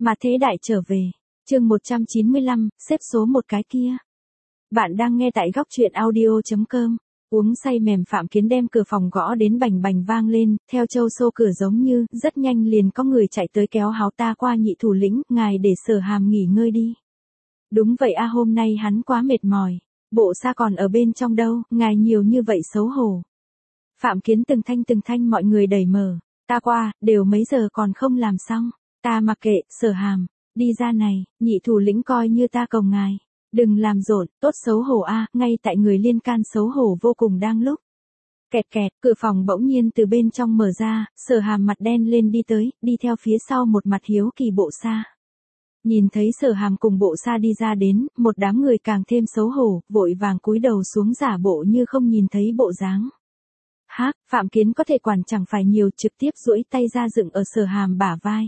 Mà thế đại trở về. Chương 195, xếp số một cái kia. Bạn đang nghe tại góc truyện audio.com. Uống say mềm Phạm Kiến đem cửa phòng gõ đến bành bành vang lên, theo châu xô cửa giống như, rất nhanh liền có người chạy tới kéo háo ta qua nhị thủ lĩnh, ngài để Sở Hàm nghỉ ngơi đi. Đúng vậy a, hôm nay hắn quá mệt mỏi. Bộ sa còn ở bên trong đâu, ngài nhiều như vậy xấu hổ. Phạm Kiến từng thanh mọi người đẩy mở. Ta qua, đều mấy giờ còn không làm xong. Ta mặc kệ, Sở Hàm, đi ra này, nhị thủ lĩnh coi như ta cầu ngài. Đừng làm rộn, tốt xấu hổ a, ngay tại người liên can xấu hổ vô cùng đang lúc. Kẹt kẹt, cửa phòng bỗng nhiên từ bên trong mở ra, Sở Hàm mặt đen lên đi tới, đi theo phía sau một mặt hiếu kỳ bộ sa. Nhìn thấy Sở Hàm cùng bộ sa đi ra đến, một đám người càng thêm xấu hổ, vội vàng cúi đầu xuống giả bộ như không nhìn thấy bộ dáng. Hác, Phạm Kiến có thể quản chẳng phải nhiều, trực tiếp duỗi tay ra dựng ở Sở Hàm bả vai.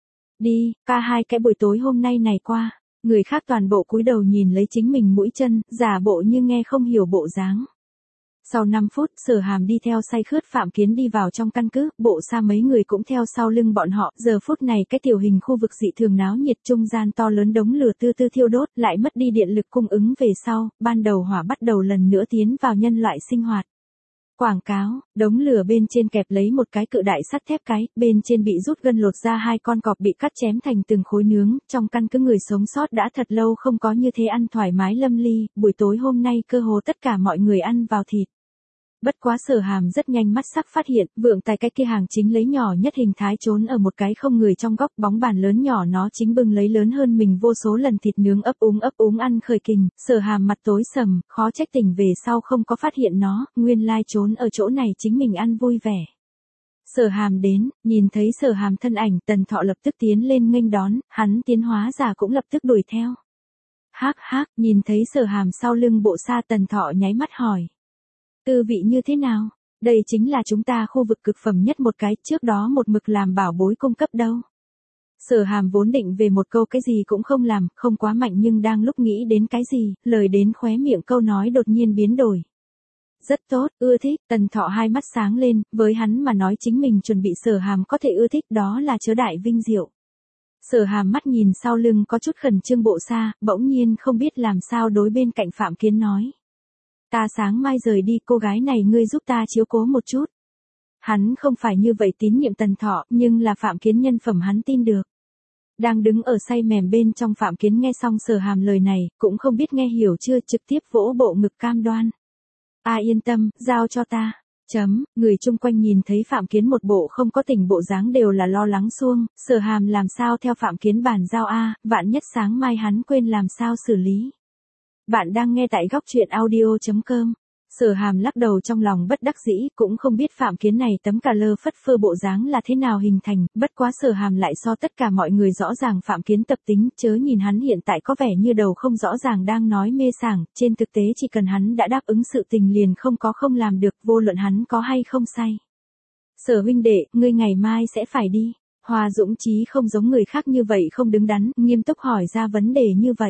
Đi, ca hai cái buổi tối hôm nay này qua. Người khác toàn bộ cúi đầu nhìn lấy chính mình mũi chân, giả bộ như nghe không hiểu bộ dáng. Sau 5 phút, Sở Hàm đi theo say khướt Phạm Kiến đi vào trong căn cứ, bộ sa mấy người cũng theo sau lưng bọn họ. Giờ phút này cái tiểu hình khu vực dị thường náo nhiệt, trung gian to lớn đống lửa tư tư thiêu đốt, lại mất đi điện lực cung ứng về sau, ban đầu hỏa bắt đầu lần nữa tiến vào nhân loại sinh hoạt. Quảng cáo, đống lửa bên trên kẹp lấy một cái cự đại sắt thép cái, bên trên bị rút gân lột ra 2 con cọp bị cắt chém thành từng khối nướng, trong căn cứ người sống sót đã thật lâu không có như thế ăn thoải mái lâm ly, buổi tối hôm nay cơ hồ tất cả mọi người ăn vào thịt. Bất quá Sở Hàm rất nhanh mắt sắc phát hiện, vượng tài cái kia hàng chính lấy nhỏ nhất hình thái trốn ở một cái không người trong góc, bóng bàn lớn nhỏ nó chính bưng lấy lớn hơn mình vô số lần thịt nướng ấp úng ăn khởi kình. Sở Hàm mặt tối sầm, khó trách tỉnh về sau không có phát hiện nó, nguyên lai trốn ở chỗ này chính mình ăn vui vẻ. Sở Hàm đến, nhìn thấy Sở Hàm thân ảnh, Tần Thọ lập tức tiến lên nghênh đón, hắn tiến hóa giả cũng lập tức đuổi theo. Hác, nhìn thấy Sở Hàm sau lưng bộ sa, Tần Thọ nháy mắt hỏi. Tư vị như thế nào? Đây chính là chúng ta khu vực cực phẩm nhất một cái, trước đó một mực làm bảo bối cung cấp đâu. Sở Hàm vốn định về một câu cái gì cũng không làm, không quá mạnh, nhưng đang lúc nghĩ đến cái gì, lời đến khóe miệng câu nói đột nhiên biến đổi. Rất tốt, ưa thích, Tần Thọ hai mắt sáng lên, với hắn mà nói chính mình chuẩn bị Sở Hàm có thể ưa thích đó là chớ đại vinh diệu. Sở Hàm mắt nhìn sau lưng có chút khẩn trương bộ sa, bỗng nhiên không biết làm sao đối bên cạnh Phạm Kiến nói. Ta sáng mai rời đi, cô gái này ngươi giúp ta chiếu cố một chút. Hắn không phải như vậy tín nhiệm Tần Thọ, nhưng là Phạm Kiến nhân phẩm hắn tin được. Đang đứng ở say mềm bên trong Phạm Kiến nghe xong Sở Hàm lời này, cũng không biết nghe hiểu chưa, trực tiếp vỗ bộ ngực cam đoan. Yên tâm, giao cho ta. Người chung quanh nhìn thấy Phạm Kiến một bộ không có tỉnh bộ dáng đều là lo lắng xuông, Sở Hàm làm sao theo Phạm Kiến bàn giao vạn nhất sáng mai hắn quên làm sao xử lý. Bạn đang nghe tại góc truyện audio.com. Sở Hàm lắc đầu trong lòng bất đắc dĩ, cũng không biết Phạm Kiến này tấm cà lơ phất phơ bộ dáng là thế nào hình thành, bất quá Sở Hàm lại so tất cả mọi người rõ ràng Phạm Kiến tập tính, chớ nhìn hắn hiện tại có vẻ như đầu không rõ ràng đang nói mê sảng, trên thực tế chỉ cần hắn đã đáp ứng sự tình liền không làm được, vô luận hắn có hay không say. Sở huynh đệ, ngươi ngày mai sẽ phải đi. Hoa Dũng Chí không giống người khác như vậy không đứng đắn, nghiêm túc hỏi ra vấn đề như vậy.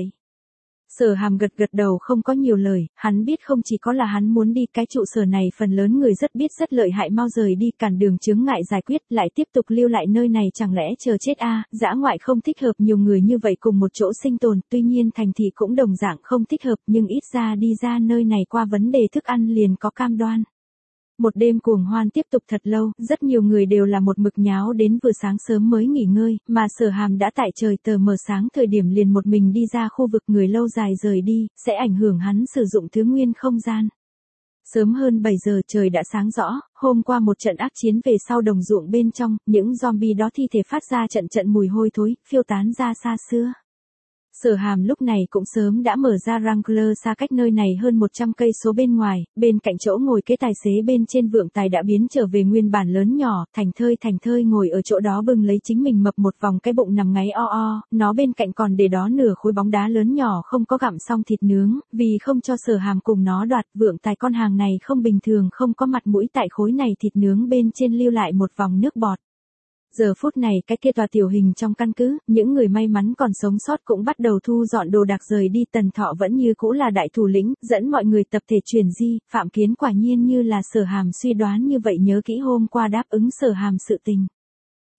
Sở Hàm gật đầu không có nhiều lời, hắn biết không chỉ có là hắn muốn đi, cái trụ sở này phần lớn người rất biết rất lợi hại, mau rời đi, cản đường chướng ngại giải quyết, lại tiếp tục lưu lại nơi này chẳng lẽ chờ chết dã ngoại không thích hợp nhiều người như vậy cùng một chỗ sinh tồn, tuy nhiên thành thị cũng đồng dạng không thích hợp, nhưng ít ra đi ra nơi này qua vấn đề thức ăn liền có cam đoan. Một đêm cuồng hoan tiếp tục thật lâu, rất nhiều người đều là một mực nháo đến vừa sáng sớm mới nghỉ ngơi, mà Sở Hàm đã tại trời tờ mờ sáng thời điểm liền một mình đi ra khu vực người lâu dài rời đi, sẽ ảnh hưởng hắn sử dụng thứ nguyên không gian. Sớm hơn 7 giờ trời đã sáng rõ, hôm qua một trận ác chiến về sau đồng ruộng bên trong, những zombie đó thi thể phát ra trận mùi hôi thối, phiêu tán ra xa xưa. Sở Hàm lúc này cũng sớm đã mở ra Wrangler xa cách nơi này hơn 100 cây số bên ngoài, bên cạnh chỗ ngồi kế tài xế bên trên vượng tài đã biến trở về nguyên bản lớn nhỏ, thành thơi ngồi ở chỗ đó bưng lấy chính mình mập một vòng cái bụng nằm ngáy nó bên cạnh còn để đó nửa khối bóng đá lớn nhỏ không có gặm xong thịt nướng, vì không cho Sở Hàm cùng nó đoạt, vượng tài con hàng này không bình thường không có mặt mũi tại khối này thịt nướng bên trên lưu lại một vòng nước bọt. Giờ phút này cái kia tòa tiểu hình trong căn cứ, những người may mắn còn sống sót cũng bắt đầu thu dọn đồ đạc rời đi, Tần Thọ vẫn như cũ là đại thủ lĩnh, dẫn mọi người tập thể chuyển di, Phạm Kiến quả nhiên như là Sở Hàm suy đoán như vậy nhớ kỹ hôm qua đáp ứng Sở Hàm sự tình.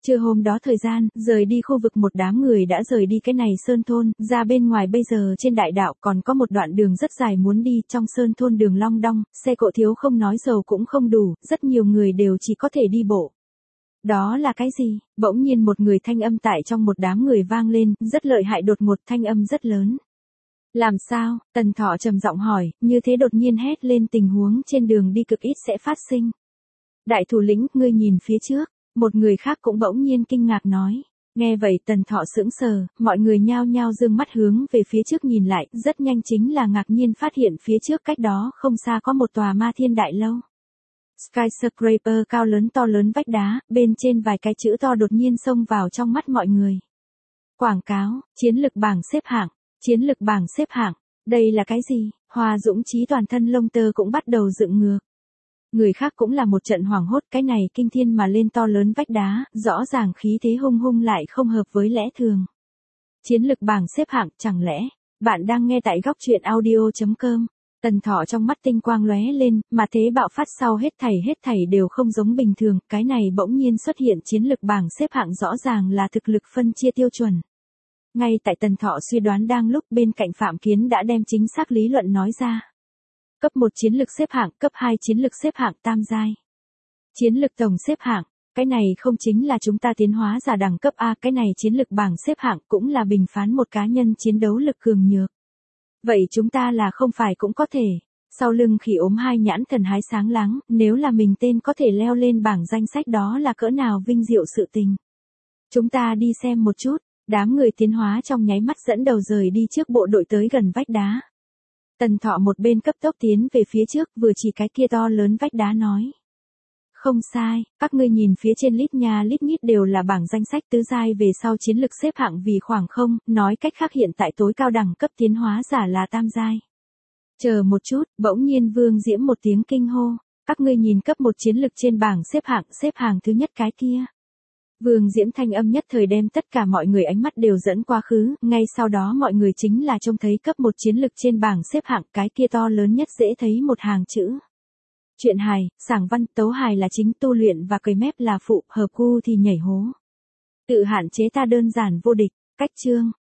Trưa hôm đó thời gian, rời đi khu vực một đám người đã rời đi cái này sơn thôn, ra bên ngoài bây giờ trên đại đạo còn có một đoạn đường rất dài muốn đi, trong sơn thôn đường long đong, xe cộ thiếu không nói dầu cũng không đủ, rất nhiều người đều chỉ có thể đi bộ. Đó là cái gì? Bỗng nhiên một người thanh âm tại trong một đám người vang lên, rất lợi hại, đột ngột, thanh âm rất lớn. Làm sao? Tần Thọ trầm giọng hỏi, như thế đột nhiên hét lên, tình huống trên đường đi cực ít sẽ phát sinh. Đại thủ lĩnh, ngươi nhìn phía trước. Một người khác cũng bỗng nhiên kinh ngạc nói. Nghe vậy Tần Thọ sững sờ, mọi người nhao nhao dương mắt hướng về phía trước nhìn lại, rất nhanh chính là ngạc nhiên phát hiện phía trước cách đó không xa có một tòa Ma Thiên Đại Lâu. Skyscraper cao lớn to lớn vách đá, bên trên vài cái chữ to đột nhiên xông vào trong mắt mọi người. Quảng cáo, chiến lực bảng xếp hạng, chiến lực bảng xếp hạng, đây là cái gì? Hoa Dũng Chí toàn thân lông tơ cũng bắt đầu dựng ngược. Người khác cũng là một trận hoảng hốt, cái này kinh thiên mà lên to lớn vách đá, rõ ràng khí thế hung hung lại không hợp với lẽ thường. Chiến lực bảng xếp hạng, chẳng lẽ, bạn đang nghe tại góc truyện audio.com. Tần Thọ trong mắt tinh quang lóe lên, mà thế bạo phát sau hết thảy đều không giống bình thường, cái này bỗng nhiên xuất hiện chiến lực bảng xếp hạng rõ ràng là thực lực phân chia tiêu chuẩn. Ngay tại Tần Thọ suy đoán đang lúc, bên cạnh Phạm Kiến đã đem chính xác lý luận nói ra. Cấp 1 chiến lực xếp hạng, cấp 2 chiến lực xếp hạng tam giai. Chiến lực tổng xếp hạng, cái này không chính là chúng ta tiến hóa giả đẳng cấp A, cái này chiến lực bảng xếp hạng cũng là bình phán một cá nhân chiến đấu lực cường nhược. Vậy chúng ta là không phải cũng có thể. Sau lưng Khỉ Ốm hai nhãn thần hái sáng láng, nếu là mình tên có thể leo lên bảng danh sách đó là cỡ nào vinh diệu sự tình. Chúng ta đi xem một chút, đám người tiến hóa trong nháy mắt dẫn đầu rời đi trước bộ đội tới gần vách đá. Tần Thọ một bên cấp tốc tiến về phía trước, vừa chỉ cái kia to lớn vách đá nói. Không sai, các ngươi nhìn phía trên lít nha lít nhít đều là bảng danh sách tứ giai về sau chiến lực xếp hạng vì khoảng không, nói cách khác hiện tại tối cao đẳng cấp tiến hóa giả là tam giai. Chờ một chút, bỗng nhiên Vương Diễm một tiếng kinh hô, các ngươi nhìn cấp 1 chiến lực trên bảng xếp hạng thứ nhất cái kia. Vương Diễm thanh âm nhất thời đem tất cả mọi người ánh mắt đều dẫn quá khứ, ngay sau đó mọi người chính là trông thấy cấp 1 chiến lực trên bảng xếp hạng, cái kia to lớn nhất dễ thấy một hàng chữ. Truyện hài, sảng văn, tấu hài là chính, tu luyện và cười mép là phụ, hợp gu thì nhảy hố. Tự hạn chế ta đơn giản vô địch, cách chương.